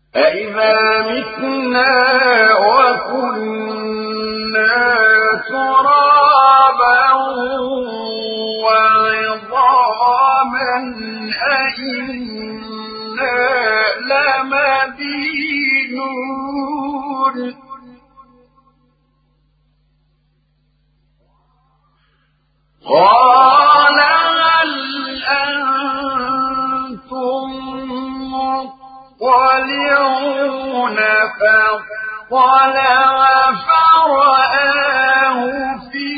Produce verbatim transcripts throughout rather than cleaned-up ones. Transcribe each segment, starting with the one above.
أَإِذَا مِتْنَا وَكُنَّا تُرَابًا وَعِظَامًا أَإِنَّا لَمَدِينُونَ قَالَ هَلْ أَنتُم مُّطَّلِعُونَ فَاطَّلَعَ فَرَآهُ فِي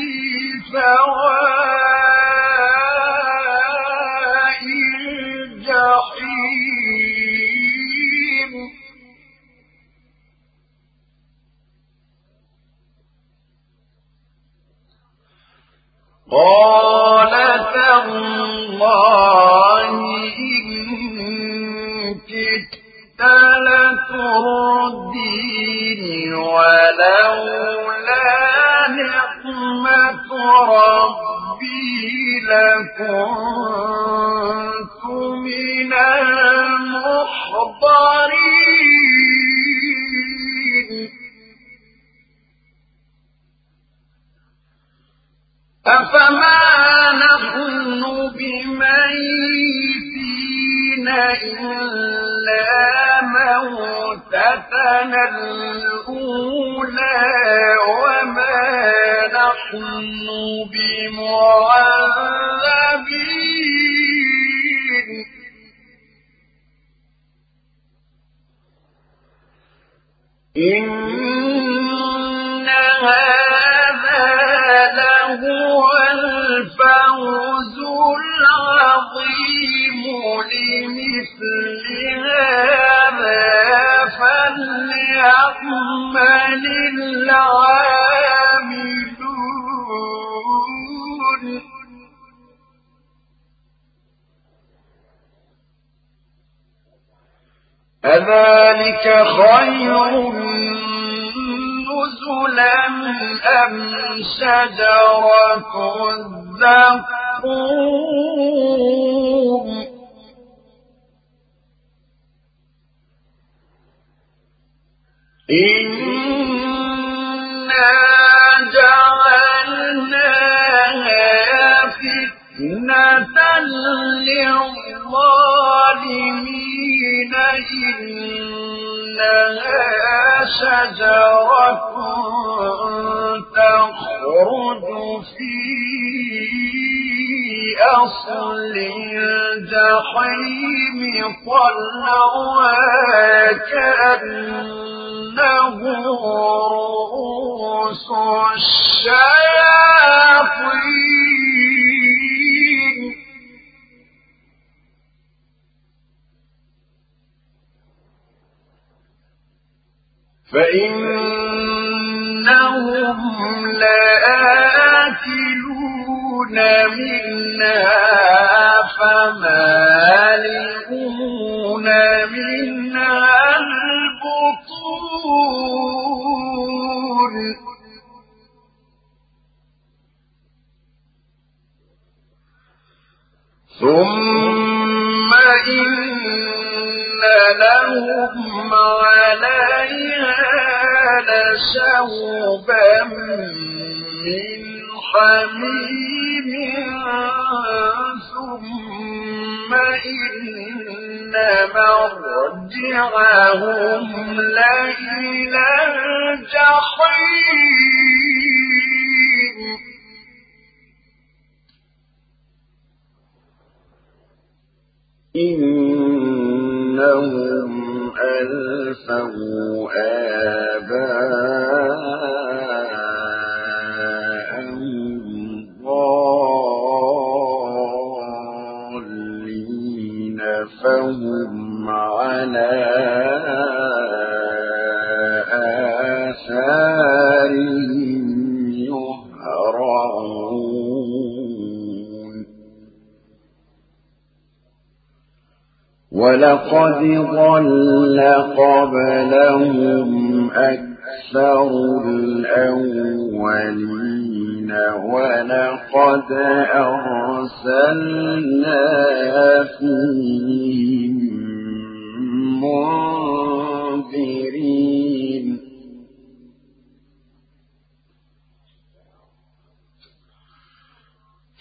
سَوَاءِ الْجَحِيمِ قَالَ تَاللَّهِ إِن كِدتَّ لَتُرْدِينِ وَلَوْلَا نِعْمَةُ رَبِّي لَكُنتُ مِنَ الْمُحْضَرِينَ أَفَمَا نَحْنُ بِمَيِّتِينَ إِلَّا مَوْتَتَنَا الْأُولَىٰ وَمَا نَحْنُ بِمُعَذَّبِينَ إِنَّ هَٰذَا لَهُوَ الْفَوْزُ الْعَظِيمُ لِمِثْلِ هَٰذَا فَلْيَعْمَلِ الْعَامِلُونَ أَذَٰلِكَ خَيْرٌ نُزُلًا أَمْ شَجَرَةُ الزَّقُّومِ إِنَّا جَعَلْنَاهَا فِتْنَةً لِّلظَّالِمِينَ إِنَّهَا شَجَرَةٌ تَخْرُجُ فِي أَصْلِ الْجَحِيمِ طَلْعُهَا كَأَنَّهُ رُءُوسُ الشَّيَاطِينِ فَإِنَّهُمْ لَآكِلُونَ مِنْهَا فَمَالِئُونَ مِنْهَا الْبُطُونَ ثُمَّ إِنَّ لَهُمْ عَلَيْهَا لَشَوْبًا مِّنْ حَمِيمٍ ثُمَّ إِنَّ مَرْجِعَهُمْ لَإِلَى الْجَحِيمِ إِنَّهُمْ أَلْفَوْا آبَاءَهُمْ ضَالِّينَ فَهُمْ عَلَىٰ آثَارِهِمْ يُهْرَعُونَ وَلَقَدْ ضَلَّ قَبْلَهُمْ أَكْثَرُ الْأَوَّلِينَ وَلَقَدْ أَرْسَلْنَا فِيهِم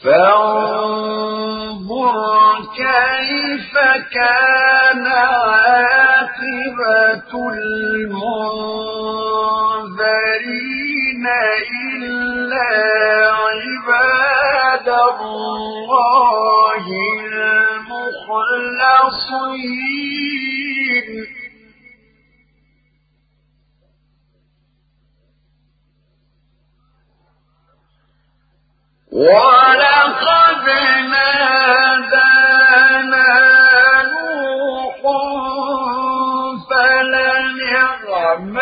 فانظر كيف كان عاقبة المنذرين إلا عباد الله المخلصين ولقد نادانا نوح فلنعم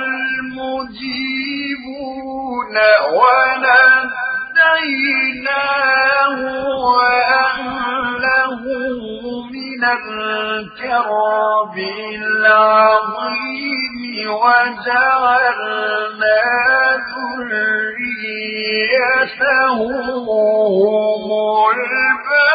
المجيبون ونجيناه وأهله من الكرب العظيم وجعلنا ذريته هم